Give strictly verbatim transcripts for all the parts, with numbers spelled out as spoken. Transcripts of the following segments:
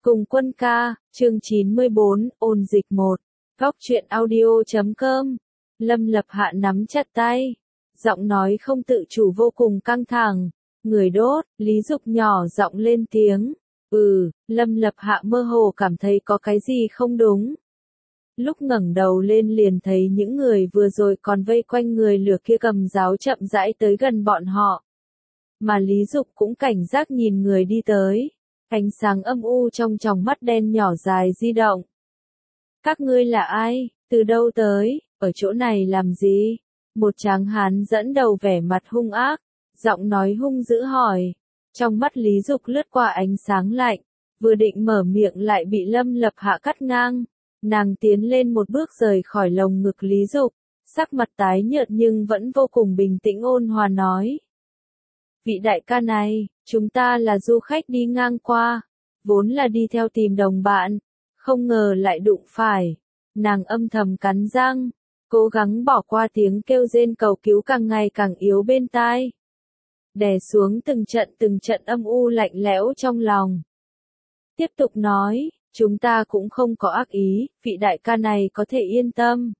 Cùng Quân ca, chương chín mươi bốn, ôn dịch một. Góc truyện audio chấm com. Lâm Lập Hạ nắm chặt tay. Giọng nói không tự chủ vô cùng căng thẳng. Người đốt, Lý Dục nhỏ giọng lên tiếng. Ừ, Lâm Lập Hạ mơ hồ cảm thấy có cái gì không đúng. Lúc ngẩng đầu lên liền thấy những người vừa rồi còn vây quanh người lửa kia cầm giáo chậm rãi tới gần bọn họ. Mà Lý Dục cũng cảnh giác nhìn người đi tới. Ánh sáng âm u trong tròng mắt đen nhỏ dài di động. Các ngươi là ai, từ đâu tới, ở chỗ này làm gì? Một tráng hán dẫn đầu vẻ mặt hung ác, giọng nói hung dữ hỏi. Trong mắt Lý Dục lướt qua ánh sáng lạnh, vừa định mở miệng lại bị Lâm Lập Hạ cắt ngang. Nàng tiến lên một bước rời khỏi lồng ngực Lý Dục, sắc mặt tái nhợt nhưng vẫn vô cùng bình tĩnh ôn hòa nói. Vị đại ca này, chúng ta là du khách đi ngang qua, vốn là đi theo tìm đồng bạn, không ngờ lại đụng phải. Nàng âm thầm cắn răng, cố gắng bỏ qua tiếng kêu rên cầu cứu càng ngày càng yếu bên tai. Đè xuống từng trận từng trận âm u lạnh lẽo trong lòng. Tiếp tục nói, chúng ta cũng không có ác ý, vị đại ca này có thể yên tâm.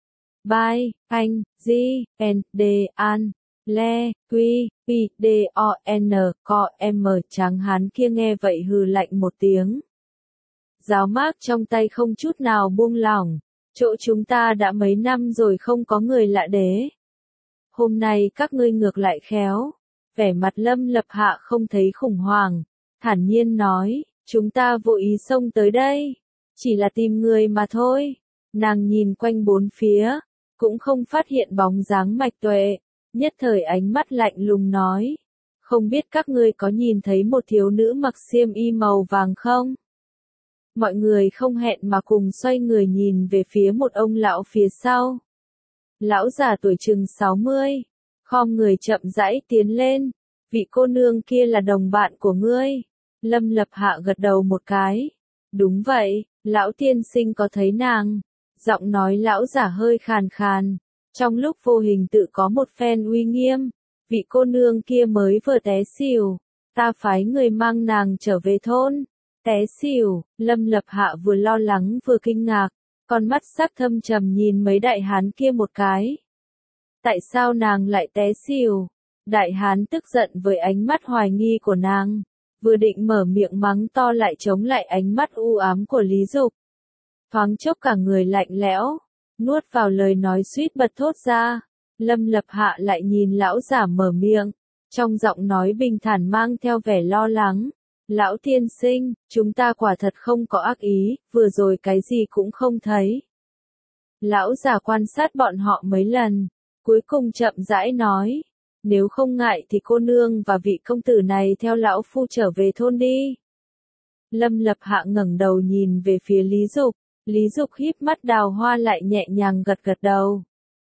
Bye, anh, G, N, D, An. Le, Quy, Pi, D, O, N, Co, M. Tráng hán kia nghe vậy hừ lạnh một tiếng. Giáo mác trong tay không chút nào buông lỏng. Chỗ chúng ta đã mấy năm rồi không có người lạ đế. Hôm nay các ngươi ngược lại khéo. Vẻ mặt Lâm Lập Hạ không thấy khủng hoảng. Thản nhiên nói, chúng ta vô ý xông tới đây. Chỉ là tìm người mà thôi. Nàng nhìn quanh bốn phía. Cũng không phát hiện bóng dáng Mạch Tuệ. Nhất thời ánh mắt lạnh lùng nói. Không biết các ngươi có nhìn thấy một thiếu nữ mặc xiêm y màu vàng không? Mọi người không hẹn mà cùng xoay người nhìn về phía một ông lão phía sau. Lão già tuổi chừng sáu mươi. Khom người chậm rãi tiến lên. Vị cô nương kia là đồng bạn của ngươi. Lâm Lập Hạ gật đầu một cái. Đúng vậy, lão tiên sinh có thấy nàng. Giọng nói lão già hơi khàn khàn. Trong lúc vô hình tự có một phen uy nghiêm, vị cô nương kia mới vừa té xỉu, ta phái người mang nàng trở về thôn. Té xỉu, Lâm Lập Hạ vừa lo lắng vừa kinh ngạc, con mắt sắc thâm trầm nhìn mấy đại hán kia một cái. Tại sao nàng lại té xỉu? Đại hán tức giận với ánh mắt hoài nghi của nàng, vừa định mở miệng mắng to lại chống lại ánh mắt u ám của Lý Dục. Thoáng chốc cả người lạnh lẽo. Nuốt vào lời nói suýt bật thốt ra, Lâm Lập Hạ lại nhìn lão giả mở miệng, trong giọng nói bình thản mang theo vẻ lo lắng. Lão tiên sinh, chúng ta quả thật không có ác ý, vừa rồi cái gì cũng không thấy. Lão giả quan sát bọn họ mấy lần, cuối cùng chậm rãi nói, nếu không ngại thì cô nương và vị công tử này theo lão phu trở về thôn đi. Lâm Lập Hạ ngẩng đầu nhìn về phía Lý Dục. Lý Dục híp mắt đào hoa lại nhẹ nhàng gật gật đầu.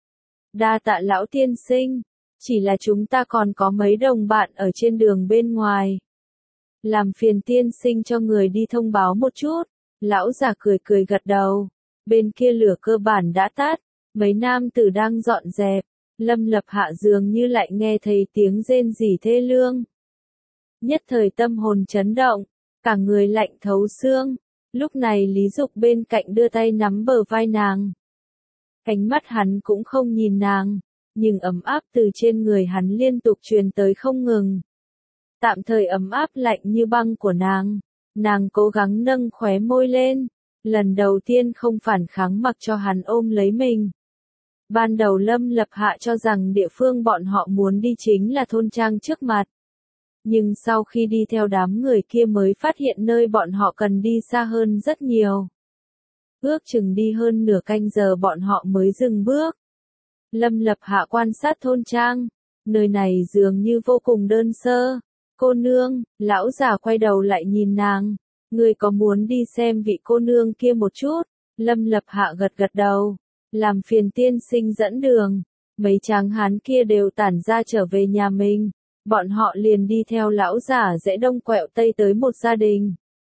Đa tạ lão tiên sinh, chỉ là chúng ta còn có mấy đồng bạn ở trên đường bên ngoài. Làm phiền tiên sinh cho người đi thông báo một chút. Lão già cười cười gật đầu. Bên kia lửa cơ bản đã tắt, mấy nam tử đang dọn dẹp. Lâm Lập Hạ dường như lại nghe thấy tiếng rên rỉ thê lương. Nhất thời tâm hồn chấn động, cả người lạnh thấu xương. Lúc này Lý Dục bên cạnh đưa tay nắm bờ vai nàng. Ánh mắt hắn cũng không nhìn nàng, nhưng ấm áp từ trên người hắn liên tục truyền tới không ngừng. Tạm thời ấm áp lạnh như băng của nàng, nàng cố gắng nâng khóe môi lên, lần đầu tiên không phản kháng mặc cho hắn ôm lấy mình. Ban đầu Lâm Lập Hạ cho rằng địa phương bọn họ muốn đi chính là thôn trang trước mặt. Nhưng sau khi đi theo đám người kia mới phát hiện nơi bọn họ cần đi xa hơn rất nhiều. Ước chừng đi hơn nửa canh giờ bọn họ mới dừng bước. Lâm Lập Hạ quan sát thôn trang, nơi này dường như vô cùng đơn sơ. Cô nương, lão già quay đầu lại nhìn nàng, ngươi có muốn đi xem vị cô nương kia một chút? Lâm Lập Hạ gật gật đầu, làm phiền tiên sinh dẫn đường. Mấy tráng hán kia đều tản ra trở về nhà mình. Bọn họ liền đi theo lão giả rẽ đông quẹo tây tới một gia đình.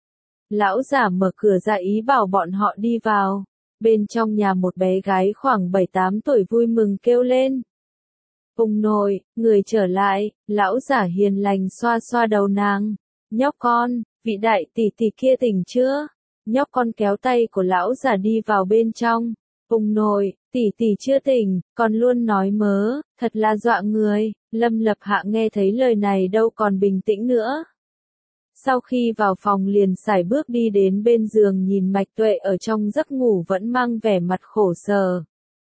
Lão giả mở cửa ra ý bảo bọn họ đi vào. Bên trong nhà một bé gái khoảng bảy tám tuổi vui mừng kêu lên. Ông nội, người trở lại, lão giả hiền lành xoa xoa đầu nàng. Nhóc con, vị đại tỷ tỷ kia tỉnh chưa? Nhóc con kéo tay của lão già đi vào bên trong. Ông nội, tỷ tỷ chưa tỉnh, còn luôn nói mớ, thật là dọa người. Lâm Lập Hạ nghe thấy lời này đâu còn bình tĩnh nữa. Sau khi vào phòng liền sải bước đi đến bên giường nhìn Mạch Tuệ ở trong giấc ngủ vẫn mang vẻ mặt khổ sở.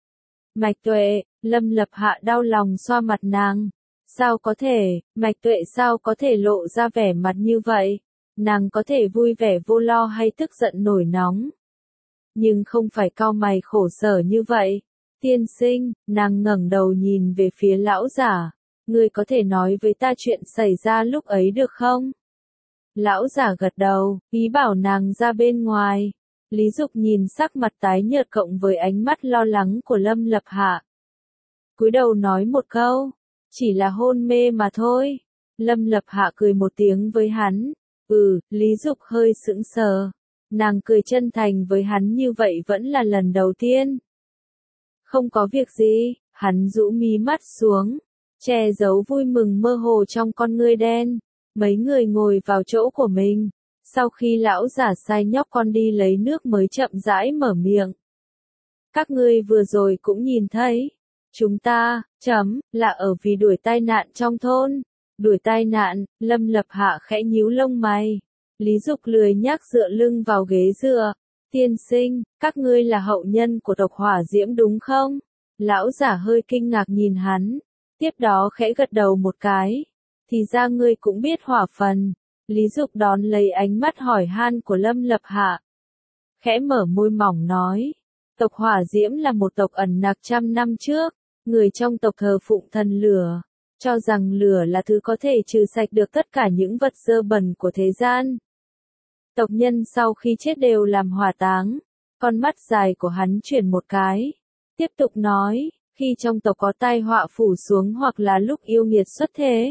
Mạch Tuệ, Lâm Lập Hạ đau lòng xoa mặt nàng. Sao có thể, Mạch Tuệ sao có thể lộ ra vẻ mặt như vậy? Nàng có thể vui vẻ vô lo hay tức giận nổi nóng. Nhưng không phải cau mày khổ sở như vậy. Tiên sinh, nàng ngẩng đầu nhìn về phía lão giả. Ngươi có thể nói với ta chuyện xảy ra lúc ấy được không? Lão giả gật đầu, ý bảo nàng ra bên ngoài. Lý Dục nhìn sắc mặt tái nhợt cộng với ánh mắt lo lắng của Lâm Lập Hạ. Cúi đầu nói một câu, chỉ là hôn mê mà thôi. Lâm Lập Hạ cười một tiếng với hắn. Ừ, Lý Dục hơi sững sờ. Nàng cười chân thành với hắn như vậy vẫn là lần đầu tiên. Không có việc gì, hắn rũ mí mắt xuống, che giấu vui mừng mơ hồ trong con ngươi đen. Mấy người ngồi vào chỗ của mình. Sau khi lão giả sai nhóc con đi lấy nước mới chậm rãi mở miệng. Các ngươi vừa rồi cũng nhìn thấy. Chúng ta, chấm, là ở vì đuổi tai nạn trong thôn. Đuổi tai nạn, Lâm Lập Hạ khẽ nhíu lông mày. Lý Dục lười nhác dựa lưng vào ghế dựa. Tiên sinh, các ngươi là hậu nhân của tộc Hỏa Diễm đúng không? Lão giả hơi kinh ngạc nhìn hắn. Tiếp đó khẽ gật đầu một cái. Thì ra ngươi cũng biết hỏa phần. Lý Dục đón lấy ánh mắt hỏi han của Lâm Lập Hạ. Khẽ mở môi mỏng nói. Tộc Hỏa Diễm là một tộc ẩn nặc trăm năm trước. Người trong tộc thờ phụng thần lửa. Cho rằng lửa là thứ có thể trừ sạch được tất cả những vật dơ bẩn của thế gian. Tộc nhân sau khi chết đều làm hỏa táng. Con mắt dài của hắn chuyển một cái. Tiếp tục nói, khi trong tộc có tai họa phủ xuống hoặc là lúc yêu nghiệt xuất thế.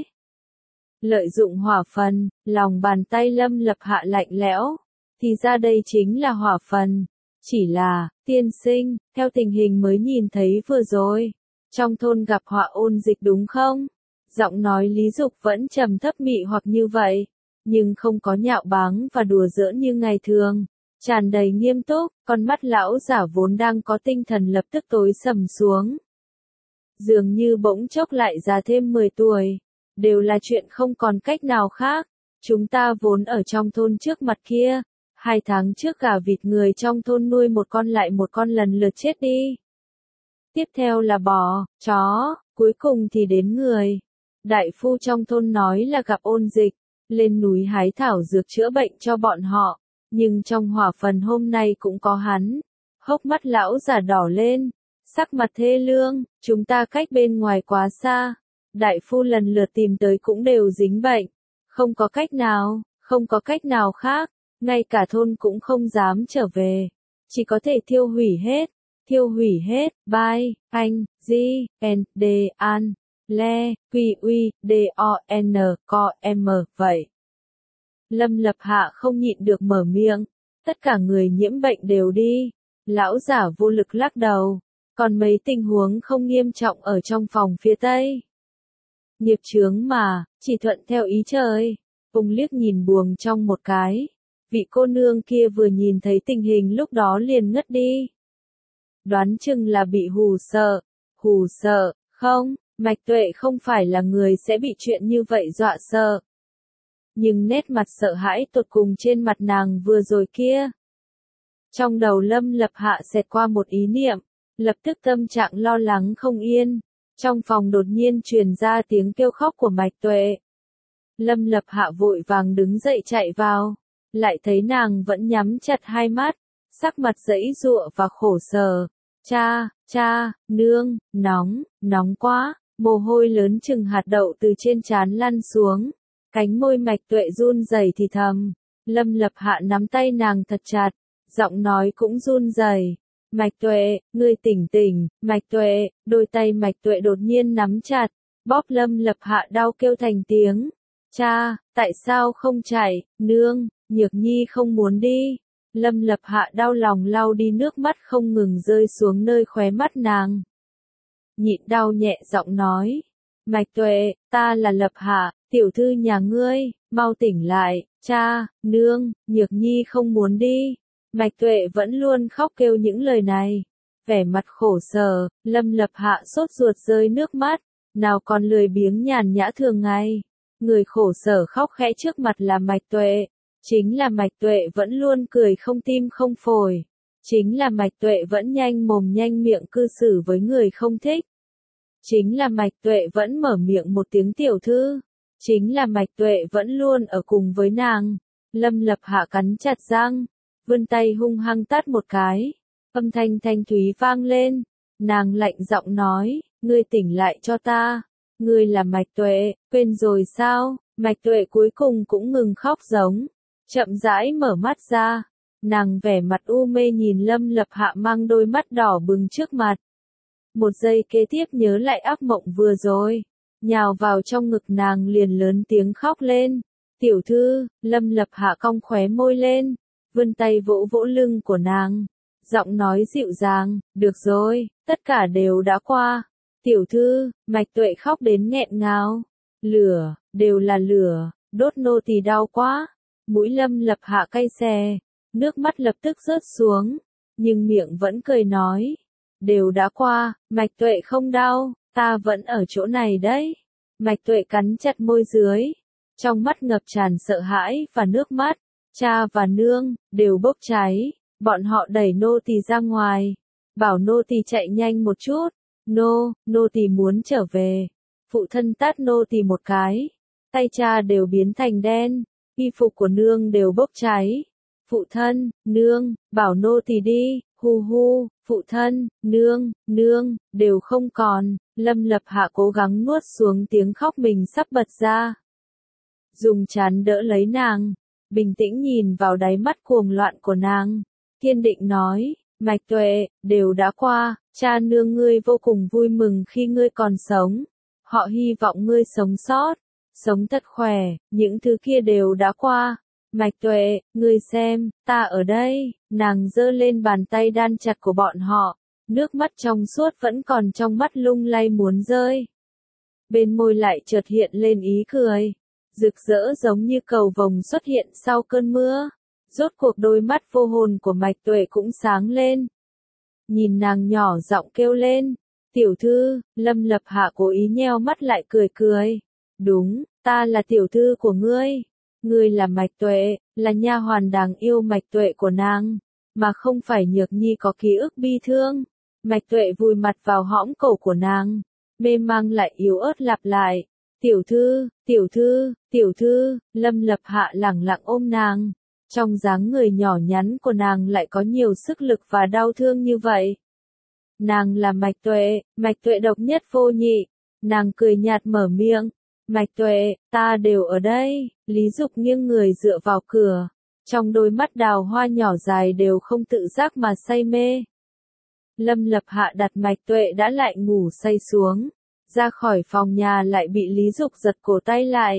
Lợi dụng hỏa phần, lòng bàn tay Lâm Lập Hạ lạnh lẽo. Thì ra đây chính là hỏa phần. Chỉ là, tiên sinh, theo tình hình mới nhìn thấy vừa rồi. Trong thôn gặp họa ôn dịch đúng không? Giọng nói Lý Dục vẫn trầm thấp mị hoặc như vậy. Nhưng không có nhạo báng và đùa giỡn như ngày thường. Tràn đầy nghiêm túc, con mắt lão giả vốn đang có tinh thần lập tức tối sầm xuống. Dường như bỗng chốc lại già thêm mười tuổi. Đều là chuyện không còn cách nào khác. Chúng ta vốn ở trong thôn trước mặt kia. Hai tháng trước gà vịt người trong thôn nuôi một con lại một con lần lượt chết đi. Tiếp theo là bò, chó, cuối cùng thì đến người. Đại phu trong thôn nói là gặp ôn dịch. Lên núi hái thảo dược chữa bệnh cho bọn họ. Nhưng trong hỏa phần hôm nay cũng có hắn. Hốc mắt lão giả đỏ lên. Sắc mặt thê lương, chúng ta cách bên ngoài quá xa. Đại phu lần lượt tìm tới cũng đều dính bệnh. Không có cách nào, không có cách nào khác. Ngay cả thôn cũng không dám trở về. Chỉ có thể thiêu hủy hết. Thiêu hủy hết, bye, anh, G, N, D, An, Le, Q, U, D, O, N, Co, M, vậy. Lâm Lập Hạ không nhịn được mở miệng. Tất cả người nhiễm bệnh đều đi. Lão giả vô lực lắc đầu. Còn mấy tình huống không nghiêm trọng ở trong phòng phía Tây. Nghiệp chướng mà, chỉ thuận theo ý trời. Ông liếc nhìn buồng trong một cái. Vị cô nương kia vừa nhìn thấy tình hình lúc đó liền ngất đi. Đoán chừng là bị hù sợ. Hù sợ, không, Mạch Tuệ không phải là người sẽ bị chuyện như vậy dọa sợ. Nhưng nét mặt sợ hãi tột cùng trên mặt nàng vừa rồi kia. Trong đầu Lâm Lập Hạ xẹt qua một ý niệm. Lập tức tâm trạng lo lắng không yên. Trong phòng đột nhiên truyền ra tiếng kêu khóc của Mạch Tuệ. Lâm Lập Hạ vội vàng đứng dậy chạy vào. Lại thấy nàng vẫn nhắm chặt hai mắt. Sắc mặt giãy giụa và khổ sở. Cha, cha, nương, nóng, nóng quá. Mồ hôi lớn chừng hạt đậu từ trên trán lăn xuống. Cánh môi Mạch Tuệ run rẩy thì thầm. Lâm Lập Hạ nắm tay nàng thật chặt. Giọng nói cũng run rẩy. Mạch Tuệ, ngươi tỉnh tỉnh, Mạch Tuệ, đôi tay Mạch Tuệ đột nhiên nắm chặt, bóp Lâm Lập Hạ đau kêu thành tiếng. Cha, tại sao không chạy, nương, Nhược Nhi không muốn đi. Lâm Lập Hạ đau lòng lau đi nước mắt không ngừng rơi xuống nơi khóe mắt nàng. Nhịn đau nhẹ giọng nói, Mạch Tuệ, ta là Lập Hạ, tiểu thư nhà ngươi, mau tỉnh lại, cha, nương, Nhược Nhi không muốn đi. Mạch Tuệ vẫn luôn khóc kêu những lời này. Vẻ mặt khổ sở, Lâm Lập Hạ sốt ruột rơi nước mắt, nào còn lười biếng nhàn nhã thường ngày. Người khổ sở khóc khẽ trước mặt là Mạch Tuệ. Chính là Mạch Tuệ vẫn luôn cười không tim không phổi. Chính là Mạch Tuệ vẫn nhanh mồm nhanh miệng cư xử với người không thích. Chính là Mạch Tuệ vẫn mở miệng một tiếng tiểu thư. Chính là Mạch Tuệ vẫn luôn ở cùng với nàng. Lâm Lập Hạ cắn chặt răng, vươn tay hung hăng tát một cái. Âm thanh thanh thúy vang lên. Nàng lạnh giọng nói, ngươi tỉnh lại cho ta. Ngươi là Mạch Tuệ, quên rồi sao? Mạch Tuệ cuối cùng cũng ngừng khóc giống. Chậm rãi mở mắt ra. Nàng vẻ mặt u mê nhìn Lâm Lập Hạ mang đôi mắt đỏ bừng trước mặt. Một giây kế tiếp nhớ lại ác mộng vừa rồi. Nhào vào trong ngực nàng liền lớn tiếng khóc lên. Tiểu thư, Lâm Lập Hạ cong khóe môi lên. Vươn tay vỗ vỗ lưng của nàng. Giọng nói dịu dàng, được rồi, tất cả đều đã qua. Tiểu thư, Mạch Tuệ khóc đến nghẹn ngào. Lửa, đều là lửa, đốt nô tỳ đau quá. Mũi Lâm Lập Hạ cay xè, nước mắt lập tức rớt xuống, nhưng miệng vẫn cười nói. Đều đã qua, Mạch Tuệ không đau, ta vẫn ở chỗ này đấy. Mạch Tuệ cắn chặt môi dưới, trong mắt ngập tràn sợ hãi và nước mắt. Cha và nương, đều bốc cháy, bọn họ đẩy nô tỳ ra ngoài, bảo nô tỳ chạy nhanh một chút. Nô, nô tỳ muốn trở về. Phụ thân tát nô tỳ một cái, tay cha đều biến thành đen, y phục của nương đều bốc cháy. Phụ thân, nương, bảo nô tỳ đi, hu hu, phụ thân, nương, nương, đều không còn. Lâm Lập Hạ cố gắng nuốt xuống tiếng khóc mình sắp bật ra. Dùng chán đỡ lấy nàng, bình tĩnh nhìn vào đáy mắt cuồng loạn của nàng, kiên định nói, Mạch Tuệ, đều đã qua, cha nương ngươi vô cùng vui mừng khi ngươi còn sống. Họ hy vọng ngươi sống sót, sống thật khỏe, những thứ kia đều đã qua. Mạch Tuệ, ngươi xem, ta ở đây. Nàng giơ lên bàn tay đan chặt của bọn họ, nước mắt trong suốt vẫn còn trong mắt lung lay muốn rơi. Bên môi lại chợt hiện lên ý cười, rực rỡ giống như cầu vồng xuất hiện sau cơn mưa. Rốt cuộc đôi mắt vô hồn của Mạch Tuệ cũng sáng lên. Nhìn nàng nhỏ giọng kêu lên, tiểu thư. Lâm Lập Hạ cố ý nheo mắt lại cười cười. Đúng, ta là tiểu thư của ngươi. Ngươi là Mạch Tuệ, là nha hoàn đáng yêu Mạch Tuệ của nàng, mà không phải Nhược Nhi có ký ức bi thương. Mạch Tuệ vùi mặt vào hõm cổ của nàng, mê mang lại yếu ớt lặp lại. Tiểu thư, tiểu thư, tiểu thư. Lâm Lập Hạ lẳng lặng ôm nàng. Trong dáng người nhỏ nhắn của nàng lại có nhiều sức lực và đau thương như vậy. Nàng là Mạch Tuệ, Mạch Tuệ độc nhất vô nhị. Nàng cười nhạt mở miệng. Mạch Tuệ, ta đều ở đây. Lý Dục nghiêng người dựa vào cửa. Trong đôi mắt đào hoa nhỏ dài đều không tự giác mà say mê. Lâm Lập Hạ đặt Mạch Tuệ đã lại ngủ say xuống. Ra khỏi phòng nhà lại bị Lý Dục giật cổ tay lại.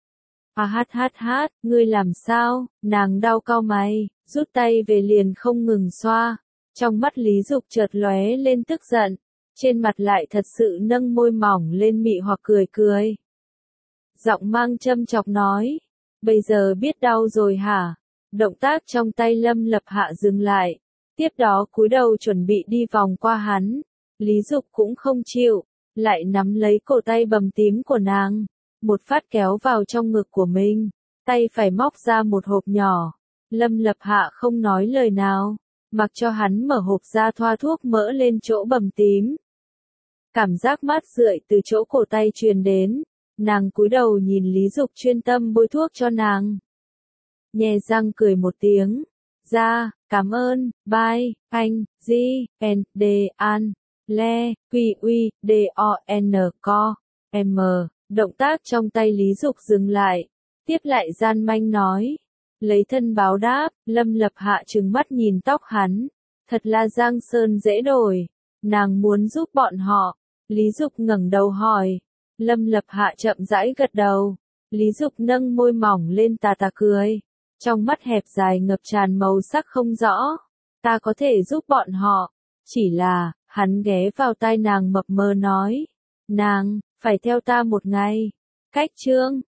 À hát hát hát, ngươi làm sao? Nàng đau cau mày, rút tay về liền không ngừng xoa. Trong mắt Lý Dục chợt lóe lên tức giận, trên mặt lại thật sự nâng môi mỏng lên mị hoặc cười cười. Giọng mang châm chọc nói, bây giờ biết đau rồi hả? Động tác trong tay Lâm Lập Hạ dừng lại, tiếp đó cúi đầu chuẩn bị đi vòng qua hắn. Lý Dục cũng không chịu, lại nắm lấy cổ tay bầm tím của nàng, một phát kéo vào trong ngực của mình, tay phải móc ra một hộp nhỏ. Lâm Lập Hạ không nói lời nào, mặc cho hắn mở hộp ra thoa thuốc mỡ lên chỗ bầm tím. Cảm giác mát rượi từ chỗ cổ tay truyền đến, nàng cúi đầu nhìn Lý Dục chuyên tâm bôi thuốc cho nàng. Nhè răng cười một tiếng, ra, cảm ơn, bye, anh, G, N, D, An, Le, Q, U, D, O, N, Co, M. Động tác trong tay Lý Dục dừng lại, tiếp lại gian manh nói. Lấy thân báo đáp. Lâm Lập Hạ trừng mắt nhìn tóc hắn, thật là giang sơn dễ đổi, nàng muốn giúp bọn họ. Lý Dục ngẩng đầu hỏi. Lâm Lập Hạ chậm rãi gật đầu. Lý Dục nâng môi mỏng lên tà tà cười, trong mắt hẹp dài ngập tràn màu sắc không rõ. Ta có thể giúp bọn họ, chỉ là, hắn ghé vào tai nàng mập mờ nói. Nàng, Phải theo ta một ngày. Cách chương